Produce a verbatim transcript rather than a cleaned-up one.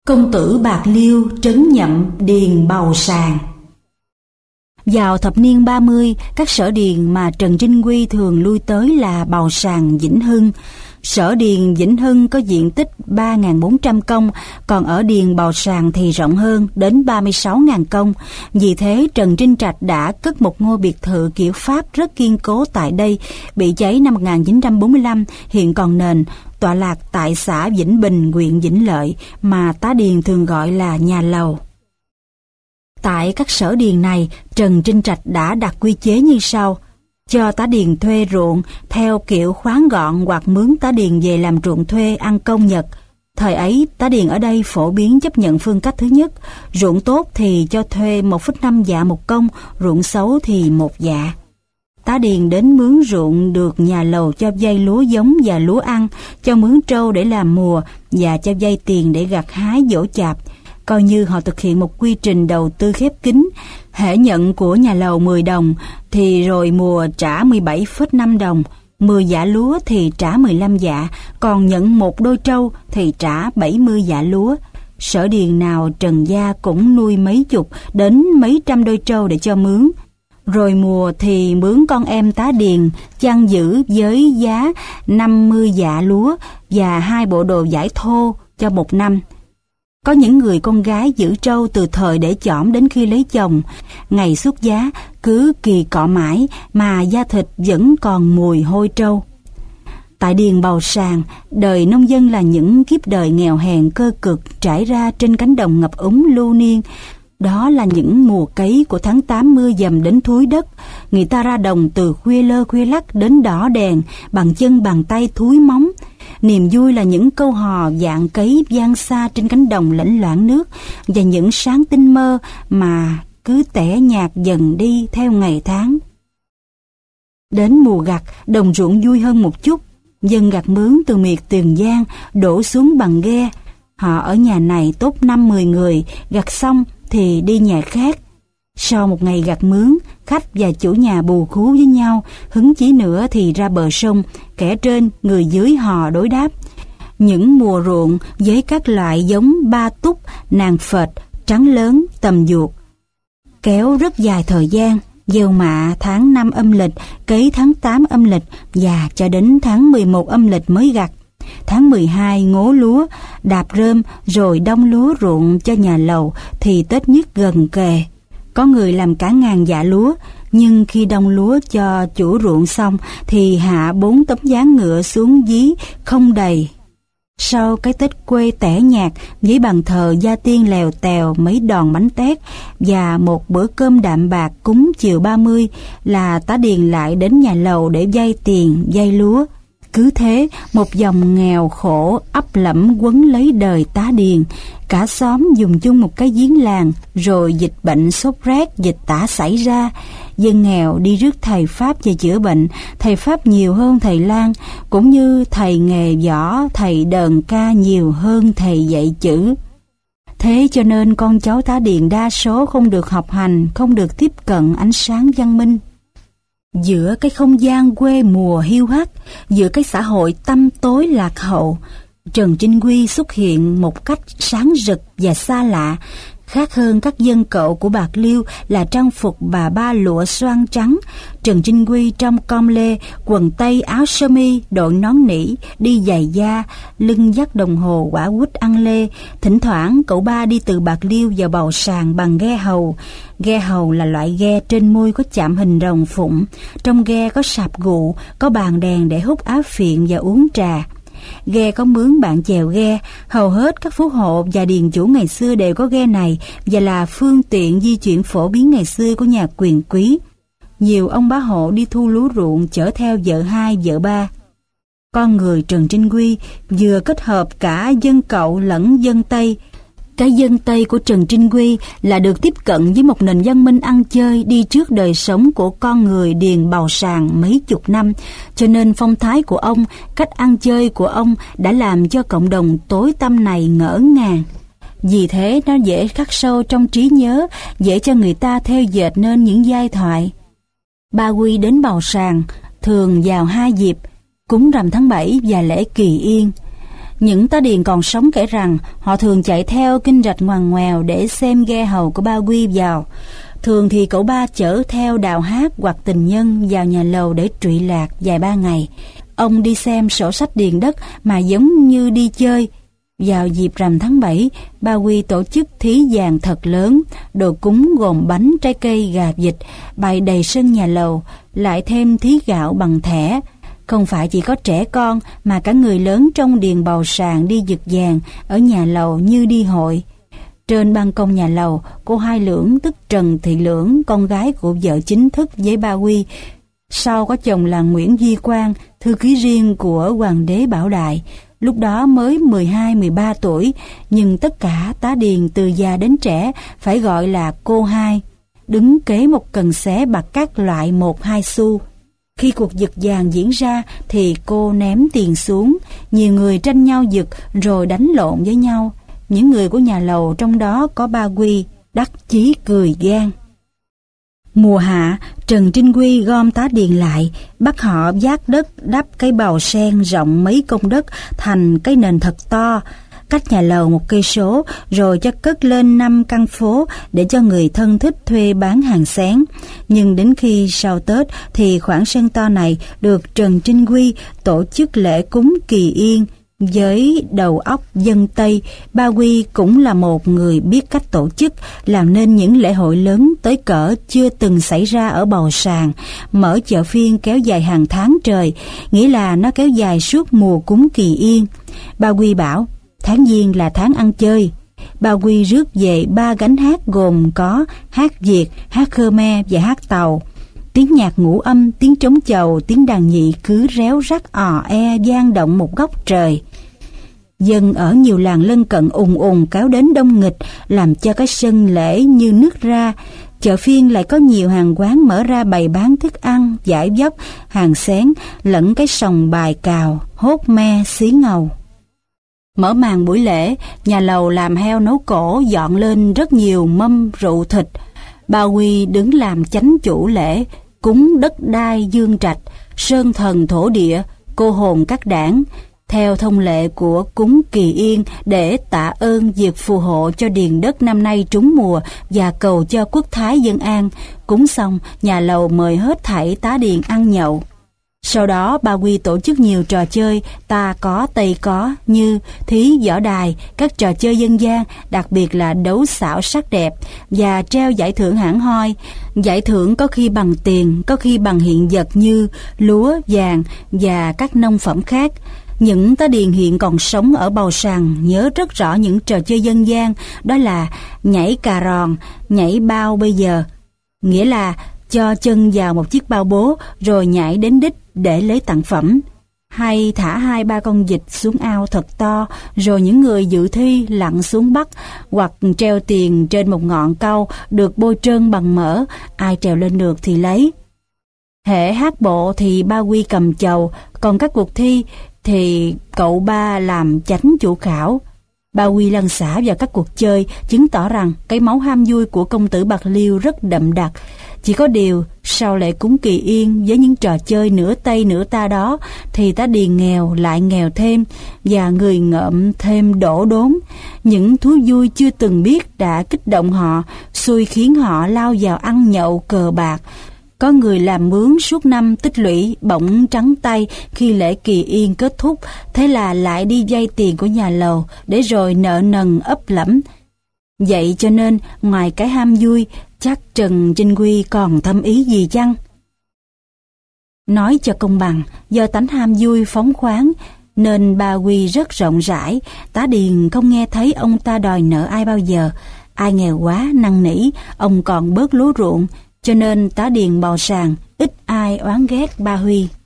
Công tử Bạc Liêu trấn nhậm điền bầu sàng. Vào thập niên ba mươi, các sở điền mà Trần Trinh Quy thường lui tới là Bầu Sàng, Vĩnh Hưng. Sở điền Vĩnh Hưng có diện tích ba nghìn bốn trăm công, còn ở điền Bầu Sàng thì rộng hơn, đến ba mươi sáu nghìn công. Vì thế Trần Trinh Trạch đã cất một ngôi biệt thự kiểu Pháp rất kiên cố tại đây, bị cháy năm một nghìn chín trăm bốn mươi lăm, hiện còn nền, tọa lạc tại xã Vĩnh Bình, huyện Vĩnh Lợi, mà tá điền thường gọi là nhà lầu. Tại các sở điền này, Trần Trinh Trạch đã đặt quy chế như sau: cho tá điền thuê ruộng theo kiểu khoán gọn hoặc mướn tá điền về làm ruộng thuê ăn công nhật. Thời ấy, tá điền ở đây phổ biến chấp nhận phương cách thứ nhất: ruộng tốt thì cho thuê một phẩy năm dạ một công, ruộng xấu thì một dạ. Tá điền đến mướn ruộng được nhà lầu cho vay lúa giống và lúa ăn, cho mướn trâu để làm mùa và cho vay tiền để gặt hái giỗ chạp. Coi như họ thực hiện một quy trình đầu tư khép kín. Hễ nhận của nhà lầu mười đồng thì rồi mùa trả mười bảy phẩy năm đồng, mười dạ lúa thì trả mười lăm dạ, còn nhận một đôi trâu thì trả bảy mươi dạ lúa. Sở điền nào Trần gia cũng nuôi mấy chục đến mấy trăm đôi trâu để cho mướn. Rồi mùa thì mướn con em tá điền chăn giữ với giá năm mươi dạ lúa và hai bộ đồ vải thô cho một năm. Có những người con gái giữ trâu từ thời để chỏm đến khi lấy chồng, ngày xuất giá cứ kỳ cọ mãi mà da thịt vẫn còn mùi hôi trâu. Tại điền Bầu Sàng, đời nông dân là những kiếp đời nghèo hèn cơ cực trải ra trên cánh đồng ngập úng lưu niên. Đó là những mùa cấy của tháng tám mưa dầm đến thúi đất. Người ta ra đồng từ khuya lơ khuya lắc đến đỏ đèn, bằng chân bằng tay thúi móng. Niềm vui là những câu hò dạng cấy vang xa trên cánh đồng lãnh loảng nước, và những sáng tinh mơ mà cứ tẻ nhạt dần đi theo ngày tháng. Đến mùa gặt, đồng ruộng vui hơn một chút. Dân gặt mướn từ miệt Tiền Giang đổ xuống bằng ghe. Họ ở nhà này tốt năm mười người, gặt xong thì đi nhà khác. Sau một ngày gặt mướn, khách và chủ nhà bù khú với nhau, hứng chí nữa thì ra bờ sông, kẻ trên người dưới hò đối đáp. Những mùa ruộng với các loại giống ba túc, nàng phệt, trắng lớn, tầm duột, kéo rất dài thời gian, gieo mạ tháng năm âm lịch, cấy tháng tám âm lịch và cho đến tháng mười một âm lịch mới gặt. Tháng mười hai ngố lúa, đạp rơm rồi đông lúa ruộng cho nhà lầu thì Tết nhất gần kề. Có người làm cả ngàn dạ lúa, nhưng khi đông lúa cho chủ ruộng xong thì hạ bốn tấm ván ngựa xuống dí không đầy. Sau cái Tết quê tẻ nhạt với bàn thờ gia tiên lèo tèo mấy đòn bánh tét và một bữa cơm đạm bạc cúng chiều ba mươi là tá điền lại đến nhà lầu để vay tiền, vay lúa. Cứ thế, một dòng nghèo khổ ấp lẫm quấn lấy đời tá điền. Cả xóm dùng chung một cái giếng làng, rồi dịch bệnh sốt rét, dịch tả xảy ra. Dân nghèo đi rước thầy Pháp về chữa bệnh, thầy Pháp nhiều hơn thầy lang, cũng như thầy nghề võ, thầy đờn ca nhiều hơn thầy dạy chữ. Thế cho nên con cháu tá điền đa số không được học hành, không được tiếp cận ánh sáng văn minh. Giữa cái không gian quê mùa hiu hắt, giữa cái xã hội tăm tối lạc hậu, Trần Trinh Quy xuất hiện một cách sáng rực và xa lạ. Khác hơn các dân cậu của Bạc Liêu là trang phục bà ba lụa xoan trắng, Trần Trinh Quy trong com lê, quần tây áo sơ mi, đội nón nỉ, đi giày da, lưng dắt đồng hồ quả quýt ăn lê. Thỉnh thoảng cậu ba đi từ Bạc Liêu vào Bầu Sàng bằng ghe hầu. Ghe hầu là loại ghe trên môi có chạm hình rồng phụng. Trong ghe có sạp gụ, có bàn đèn để hút áo phiện và uống trà. Ghe có mướn bạn chèo ghe, hầu hết các phú hộ và điền chủ ngày xưa đều có ghe này và là phương tiện di chuyển phổ biến ngày xưa của nhà quyền quý. Nhiều ông bá hộ đi thu lúa ruộng chở theo vợ hai, vợ ba. Con người Trần Trinh Quy vừa kết hợp cả dân cậu lẫn dân Tây. Cái dân Tây của Trần Trinh Quy là được tiếp cận với một nền văn minh ăn chơi đi trước đời sống của con người điền Bầu Sàng mấy chục năm, cho nên phong thái của ông, cách ăn chơi của ông đã làm cho cộng đồng tối tăm này ngỡ ngàng. Vì thế nó dễ khắc sâu trong trí nhớ, dễ cho người ta theo dệt nên những giai thoại. Ba Quy đến Bầu Sàng thường vào hai dịp, cúng rằm tháng bảy và lễ Kỳ Yên. Những tá điền còn sống kể rằng họ thường chạy theo kinh rạch ngoằn ngoèo để xem ghe hầu của Ba Quy vào. Thường thì cậu Ba chở theo đào hát hoặc tình nhân vào nhà lầu để trụy lạc vài ba ngày. Ông đi xem sổ sách điền đất mà giống như đi chơi. Vào dịp rằm tháng bảy, Ba Quy tổ chức thí vàng thật lớn, đồ cúng gồm bánh, trái cây, gà vịt, bày đầy sân nhà lầu, lại thêm thí gạo bằng thẻ. Không phải chỉ có trẻ con mà cả người lớn trong điền bầu sàng đi giật vàng ở nhà lầu như đi hội. Trên ban công nhà lầu, cô Hai Lưỡng tức Trần Thị Lưỡng, con gái của vợ chính thức với Ba Quy, sau có chồng là Nguyễn Duy Quang, thư ký riêng của Hoàng đế Bảo Đại, lúc đó mới mười hai mười ba tuổi, nhưng tất cả tá điền từ già đến trẻ phải gọi là cô Hai, đứng kế một cần xé bạc các loại một hai xu. Khi cuộc giật vàng diễn ra thì cô ném tiền xuống, nhiều người tranh nhau giật rồi đánh lộn với nhau. Những người của nhà lầu trong đó có Ba Quy, đắc chí cười gan. Mùa hạ, Trần Trinh Quy gom tá điền lại, bắt họ vác đất đắp cái bào sen rộng mấy công đất thành cái nền thật to, cách nhà lầu một cây số, rồi cho cất lên năm căn phố để cho người thân thích thuê bán hàng xén. Nhưng đến khi sau Tết thì khoảng sân to này được Trần Trinh Quy tổ chức lễ cúng Kỳ Yên. Với đầu óc dân Tây, Ba Quy cũng là một người biết cách tổ chức, làm nên những lễ hội lớn tới cỡ chưa từng xảy ra ở Bầu Sàng, mở chợ phiên kéo dài hàng tháng trời, nghĩa là nó kéo dài suốt mùa cúng Kỳ Yên. Ba Quy bảo, tháng Giêng là tháng ăn chơi. Ba Quy rước về ba gánh hát gồm có hát Việt, hát Khmer và hát Tàu. Tiếng nhạc ngũ âm, tiếng trống chầu, tiếng đàn nhị cứ réo rắt ò e vang động một góc trời. Dân ở nhiều làng lân cận ùn ùn kéo đến đông nghịch, làm cho cái sân lễ như nước ra. Chợ phiên lại có nhiều hàng quán mở ra bày bán thức ăn, giải dốc, hàng xén, lẫn cái sòng bài cào, hốt me, xí ngầu. Mở màn buổi lễ, nhà lầu làm heo nấu cổ dọn lên rất nhiều mâm rượu thịt. Ba Quy đứng làm chánh chủ lễ, cúng đất đai dương trạch, sơn thần thổ địa, cô hồn các đảng, theo thông lệ của cúng Kỳ Yên để tạ ơn việc phù hộ cho điền đất năm nay trúng mùa và cầu cho quốc thái dân an. Cúng xong, nhà lầu mời hết thảy tá điền ăn nhậu. Sau đó Ba Quy tổ chức nhiều trò chơi ta có Tây có như thí võ đài, các trò chơi dân gian, đặc biệt là đấu xảo sắc đẹp, và treo giải thưởng hẳn hoi. Giải thưởng có khi bằng tiền, có khi bằng hiện vật như lúa, vàng và các nông phẩm khác. Những tá điền hiện còn sống ở Bầu Sàng nhớ rất rõ những trò chơi dân gian, đó là nhảy cà ròn, nhảy bao bây giờ, nghĩa là cho chân vào một chiếc bao bố rồi nhảy đến đích để lấy tặng phẩm, hay thả hai ba con vịt xuống ao thật to rồi những người dự thi lặn xuống bắt, hoặc treo tiền trên một ngọn cau được bôi trơn bằng mỡ, ai trèo lên được thì lấy. Hễ hát bộ thì Ba Quy cầm chầu, còn các cuộc thi thì cậu Ba làm chánh chủ khảo. Ba Quy lăn xả vào các cuộc chơi, chứng tỏ rằng cái máu ham vui của công tử Bạc Liêu rất đậm đặc. Chỉ có điều, sau lễ cúng Kỳ Yên với những trò chơi nửa Tây nửa ta đó, thì tá điền nghèo lại nghèo thêm, và người ngợm thêm đổ đốn. Những thú vui chưa từng biết đã kích động họ, xui khiến họ lao vào ăn nhậu cờ bạc. Có người làm mướn suốt năm tích lũy bỗng trắng tay khi lễ Kỳ Yên kết thúc, thế là lại đi vay tiền của nhà lầu để rồi nợ nần ấp lẫm. Vậy cho nên ngoài cái ham vui, chắc Trần Trinh Quy còn thâm ý gì chăng? Nói cho công bằng, do tánh ham vui phóng khoáng nên Ba Quy rất rộng rãi, tá điền không nghe thấy ông ta đòi nợ ai bao giờ. Ai nghèo quá năn nỉ, ông còn bớt lúa ruộng, cho nên tá điền Bầu Sàng ít ai oán ghét Ba Huy.